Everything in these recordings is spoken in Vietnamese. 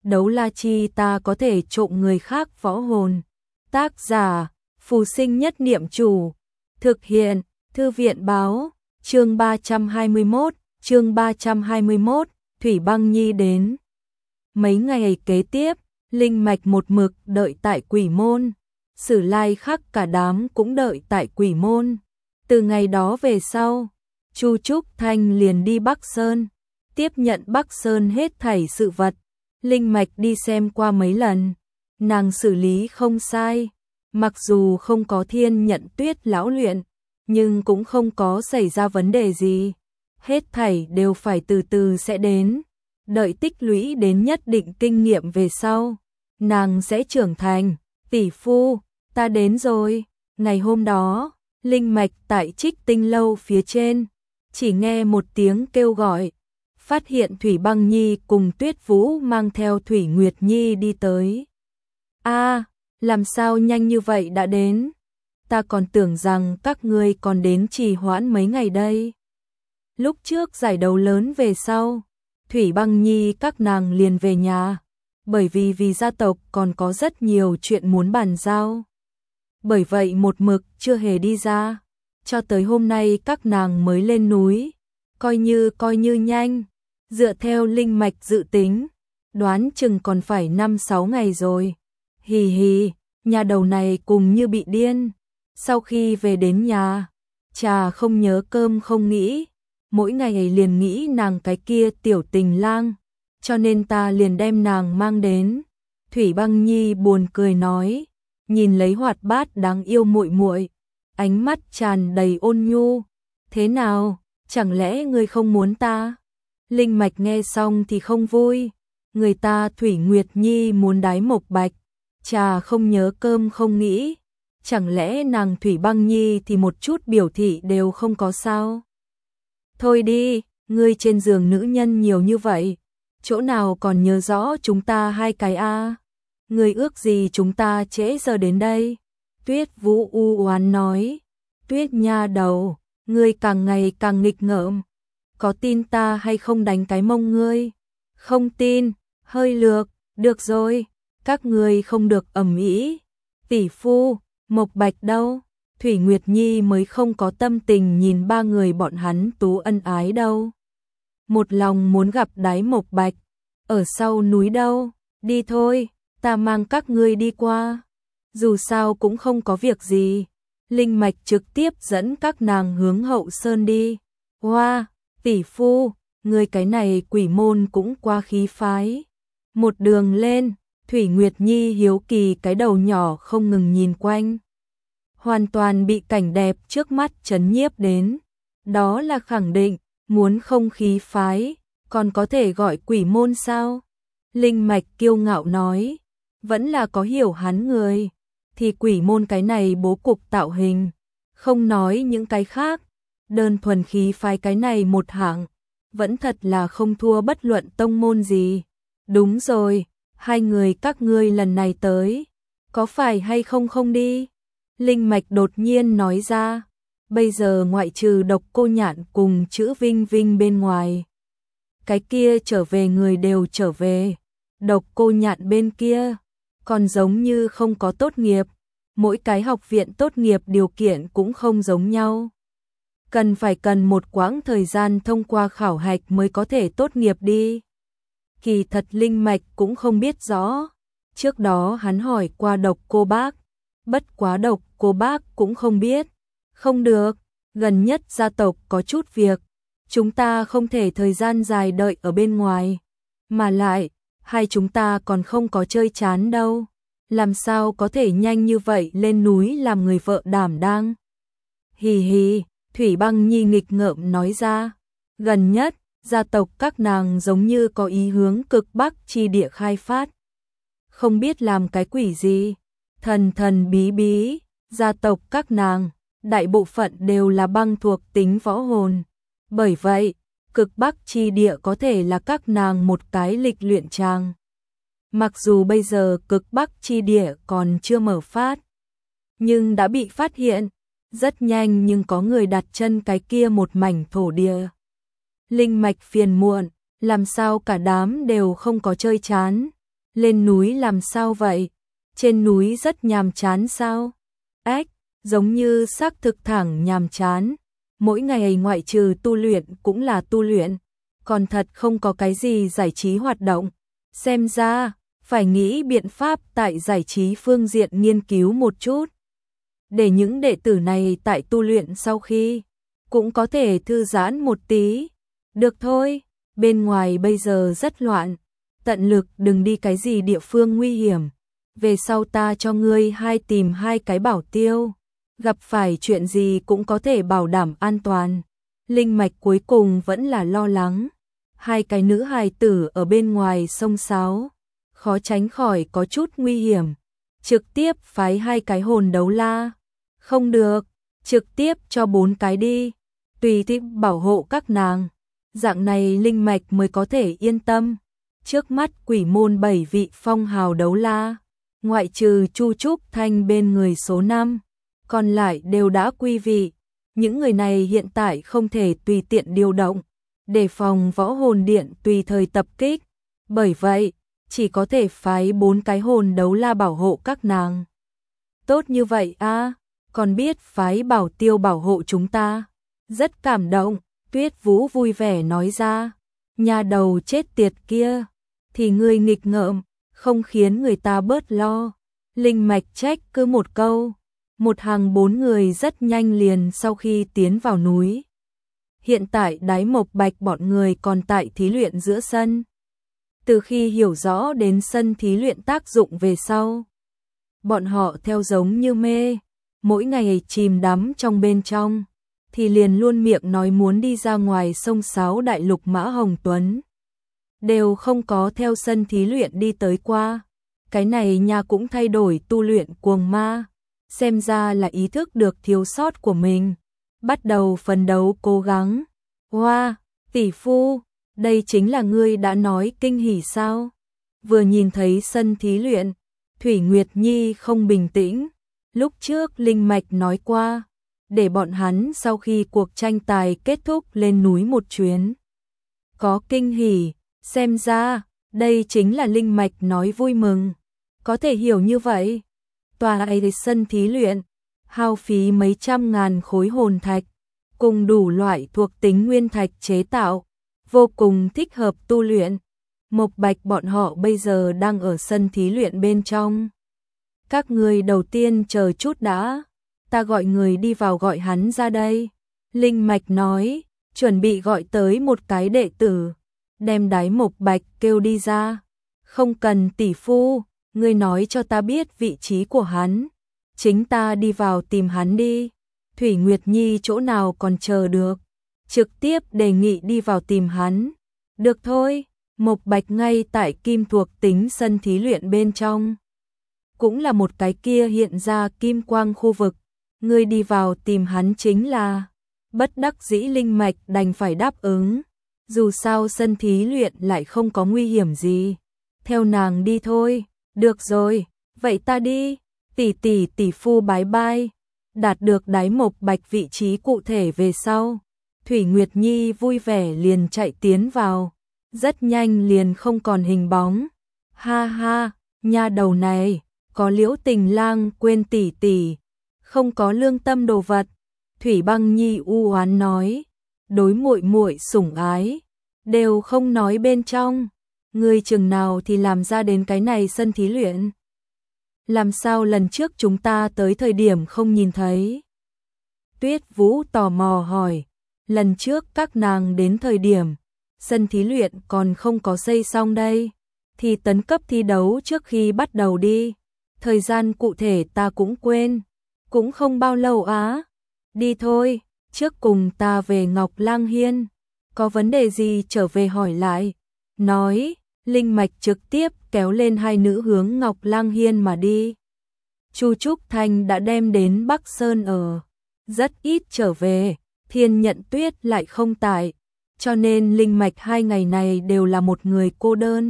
đấu la chi ta có thể trộm người khác võ hồn. Tác giả, Phù Sinh Nhất Niệm Chủ. Thực hiện, Thư viện báo, chương 321, Thủy Băng Nhi đến. Mấy ngày kế tiếp, Linh Mạch một mực đợi tại Quỷ Môn. Sử Lai Khắc cả đám cũng đợi tại Quỷ Môn. Từ ngày đó về sau, Chu Trúc Thanh liền đi Bắc Sơn, tiếp nhận Bắc Sơn hết thảy sự vật. Linh Mạch đi xem qua mấy lần, nàng xử lý không sai, mặc dù không có Thiên Nhận Tuyết lão luyện, nhưng cũng không có xảy ra vấn đề gì. Hết thảy đều phải từ từ sẽ đến, đợi tích lũy đến nhất định kinh nghiệm về sau, nàng sẽ trưởng thành. Tỷ phu, ta đến rồi. Ngày hôm đó, Linh Mạch tại Trích Tinh lâu phía trên, chỉ nghe một tiếng kêu gọi, phát hiện Thủy Băng Nhi cùng Tuyết Vũ mang theo Thủy Nguyệt Nhi đi tới. A, làm sao nhanh như vậy đã đến? Ta còn tưởng rằng các ngươi còn đến trì hoãn mấy ngày đây. Lúc trước giải đấu lớn về sau, Thủy Băng Nhi các nàng liền về nhà, bởi vì gia tộc còn có rất nhiều chuyện muốn bàn giao. Bởi vậy một mực chưa hề đi ra, cho tới hôm nay các nàng mới lên núi, coi như nhanh. Dựa theo Linh Mạch dự tính, đoán chừng còn phải 5-6 ngày rồi. Hì hì, nhà đầu này cùng như bị điên. Sau khi về đến nhà, trà không nhớ cơm không nghĩ, mỗi ngày liền nghĩ nàng cái kia tiểu tình lang, cho nên ta liền đem nàng mang đến. Thủy Băng Nhi buồn cười nói, nhìn lấy hoạt bát đáng yêu muội muội, ánh mắt tràn đầy ôn nhu. Thế nào, chẳng lẽ ngươi không muốn ta? Linh Mạch nghe xong thì không vui, người ta Thủy Nguyệt Nhi muốn đái Mộc Bạch, trà không nhớ cơm không nghĩ, chẳng lẽ nàng Thủy Băng Nhi thì một chút biểu thị đều không có sao? Thôi đi, ngươi trên giường nữ nhân nhiều như vậy, chỗ nào còn nhớ rõ chúng ta hai cái a? Ngươi ước gì chúng ta trễ giờ đến đây? Tuyết Vũ u oán nói, Tuyết nha đầu, ngươi càng ngày càng nghịch ngợm, có tin ta hay không đánh cái mông ngươi? Không tin, hơi lược, được rồi, các ngươi không được ầm ĩ. Tỷ phu, Mộc Bạch đâu? Thủy Nguyệt Nhi mới không có tâm tình nhìn ba người bọn hắn tú ân ái đâu. Một lòng muốn gặp đái Mộc Bạch, ở sau núi đâu? Đi thôi, ta mang các ngươi đi qua. Dù sao cũng không có việc gì. Linh Mạch trực tiếp dẫn các nàng hướng Hậu Sơn đi. Hoa, tỷ phu, người cái này Quỷ Môn cũng quá khí phái. Một đường lên, Thủy Nguyệt Nhi hiếu kỳ cái đầu nhỏ không ngừng nhìn quanh. Hoàn toàn bị cảnh đẹp trước mắt chấn nhiếp đến. Đó là khẳng định, muốn không khí phái, còn có thể gọi Quỷ Môn sao? Linh Mạch kiêu ngạo nói, vẫn là có hiểu hắn người. Thì Quỷ Môn cái này bố cục tạo hình, không nói những cái khác, đơn thuần khí phái cái này một hạng, vẫn thật là không thua bất luận tông môn gì. Đúng rồi, hai người các ngươi lần này tới, có phải hay không không đi? Linh Mạch đột nhiên nói ra, bây giờ ngoại trừ Độc Cô Nhạn cùng chữ Vinh Vinh bên ngoài, cái kia trở về người đều trở về. Độc Cô Nhạn bên kia còn giống như không có tốt nghiệp, mỗi cái học viện tốt nghiệp điều kiện cũng không giống nhau. Cần một quãng thời gian thông qua khảo hạch mới có thể tốt nghiệp đi. Kỳ thật Linh Mạch cũng không biết rõ, trước đó hắn hỏi qua Độc Cô Bác, bất quá Độc Cô Bác cũng không biết. Không được, gần nhất gia tộc có chút việc, chúng ta không thể thời gian dài đợi ở bên ngoài, mà lại, hai chúng ta còn không có chơi chán đâu, làm sao có thể nhanh như vậy lên núi làm người vợ đảm đang. Hì hì, Thủy Băng Nhi nghịch ngợm nói ra, gần nhất, gia tộc các nàng giống như có ý hướng cực Bắc chi địa khai phát. Không biết làm cái quỷ gì, thần bí bí, gia tộc các nàng, đại bộ phận đều là băng thuộc tính võ hồn. Bởi vậy, cực Bắc chi địa có thể là các nàng một cái lịch luyện tràng. Mặc dù bây giờ cực Bắc chi địa còn chưa mở phát, nhưng đã bị phát hiện, rất nhanh nhưng có người đặt chân cái kia một mảnh thổ địa. Linh Mạch phiền muộn, làm sao cả đám đều không có chơi chán. Lên núi làm sao vậy? Trên núi rất nhàm chán sao? Ếch, giống như xác thực thẳng nhàm chán. Mỗi ngày ngoại trừ tu luyện cũng là tu luyện, còn thật không có cái gì giải trí hoạt động. Xem ra, phải nghĩ biện pháp tại giải trí phương diện nghiên cứu một chút. Để những đệ tử này tại tu luyện sau khi cũng có thể thư giãn một tí. Được thôi, bên ngoài bây giờ rất loạn, tận lực đừng đi cái gì địa phương nguy hiểm. Về sau ta cho ngươi tìm 2 cái bảo tiêu, gặp phải chuyện gì cũng có thể bảo đảm an toàn. Linh mạch cuối cùng vẫn là lo lắng. 2 cái nữ hài tử ở bên ngoài sông sáo, khó tránh khỏi có chút nguy hiểm. Trực tiếp phái 2 cái hồn đấu la. Không được, trực tiếp cho 4 cái đi, tùy thích bảo hộ các nàng. Dạng này linh mạch mới có thể yên tâm. Trước mắt quỷ môn 7 vị phong hào đấu la, ngoại trừ Chu Trúc Thanh bên người số 5, còn lại đều đã quy vị. Những người này hiện tại không thể tùy tiện điều động, đề phòng võ hồn điện tùy thời tập kích. Bởi vậy, chỉ có thể phái 4 cái hồn đấu la bảo hộ các nàng. Tốt như vậy à, còn biết phái bảo tiêu bảo hộ chúng ta. Rất cảm động, Tuyết Vũ vui vẻ nói ra. Nhà đầu chết tiệt kia, thì ngươi nghịch ngợm, không khiến người ta bớt lo. Linh mạch trách cứ một câu. Một hàng 4 người rất nhanh liền sau khi tiến vào núi. Hiện tại Đái Mộc Bạch bọn người còn tại thí luyện giữa sân. Từ khi hiểu rõ đến sân thí luyện tác dụng về sau, bọn họ theo giống như mê, mỗi ngày chìm đắm trong bên trong, thì liền luôn miệng nói muốn đi ra ngoài sông sáo đại lục Mã Hồng Tuấn. Đều không có theo sân thí luyện đi tới qua. Cái này nha cũng thay đổi tu luyện cuồng ma. Xem ra là ý thức được thiếu sót của mình. Bắt đầu phấn đấu cố gắng. Wow, tỷ phu, đây chính là ngươi đã nói kinh hỉ sao? Vừa nhìn thấy sân thí luyện, Thủy Nguyệt Nhi không bình tĩnh. Lúc trước Linh Mạch nói qua, để bọn hắn sau khi cuộc tranh tài kết thúc lên núi một chuyến. Có kinh hỉ, xem ra, đây chính là Linh Mạch nói vui mừng. Có thể hiểu như vậy. Tòa ấy sân thí luyện, hao phí mấy trăm ngàn khối hồn thạch, cùng đủ loại thuộc tính nguyên thạch chế tạo, vô cùng thích hợp tu luyện. Mộc Bạch bọn họ bây giờ đang ở sân thí luyện bên trong. Các người đầu tiên chờ chút đã, ta gọi người đi vào gọi hắn ra đây. Linh Mạch nói, chuẩn bị gọi tới một cái đệ tử, đem Đái Mộc Bạch kêu đi ra. Không cần tỷ phu, ngươi nói cho ta biết vị trí của hắn, chính ta đi vào tìm hắn đi. Thủy Nguyệt Nhi chỗ nào còn chờ được, trực tiếp đề nghị đi vào tìm hắn. Được thôi, Mộc Bạch ngay tại kim thuộc tính sân thí luyện bên trong. Cũng là một cái kia hiện ra kim quang khu vực, ngươi đi vào tìm hắn chính là. Bất đắc dĩ Linh Mạch đành phải đáp ứng. Dù sao sân thí luyện lại không có nguy hiểm gì. Theo nàng đi thôi. Được rồi, vậy ta đi. Tỷ phu bái bai. Đạt được Đái Mộc Bạch vị trí cụ thể về sau, Thủy Nguyệt Nhi vui vẻ liền chạy tiến vào. Rất nhanh liền không còn hình bóng. Ha ha, nha đầu này, có Liễu Tình Lang quên tỷ, không có lương tâm đồ vật. Thủy Băng Nhi u oán nói, đối muội muội sủng ái, đều không nói bên trong. Ngươi chừng nào thì làm ra đến cái này sân thí luyện? Làm sao lần trước chúng ta tới thời điểm không nhìn thấy? Tuyết Vũ tò mò hỏi, lần trước các nàng đến thời điểm, sân thí luyện còn không có xây xong đây, thì tấn cấp thi đấu trước khi bắt đầu đi. Thời gian cụ thể ta cũng quên, cũng không bao lâu á. Đi thôi, trước cùng ta về Ngọc Lang Hiên, có vấn đề gì trở về hỏi lại. Nói, Linh Mạch trực tiếp kéo lên 2 nữ hướng Ngọc Lang Hiên mà đi. Chu Trúc Thanh đã đem đến Bắc Sơn ở, rất ít trở về, Thiên Nhận Tuyết lại không tại, cho nên Linh Mạch 2 ngày này đều là một người cô đơn.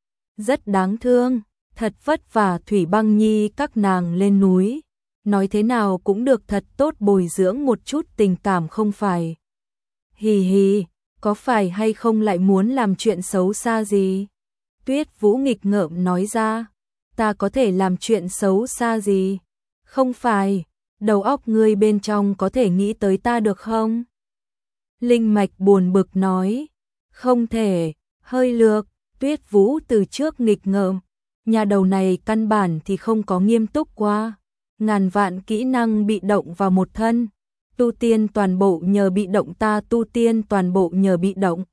Rất đáng thương, thật vất vả Thủy Băng Nhi các nàng lên núi, nói thế nào cũng được thật tốt bồi dưỡng một chút tình cảm không phải. Hì hì, có phải hay không lại muốn làm chuyện xấu xa gì? Tuyết Vũ nghịch ngợm nói ra, ta có thể làm chuyện xấu xa gì? Không phải, đầu óc ngươi bên trong có thể nghĩ tới ta được không? Linh Mạch buồn bực nói, không thể, hơi lược. Tuyết Vũ từ trước nghịch ngợm, nhà đầu này căn bản thì không có nghiêm túc qua, ngàn vạn kỹ năng bị động vào một thân, tu tiên toàn bộ nhờ bị động, ta tu tiên toàn bộ nhờ bị động,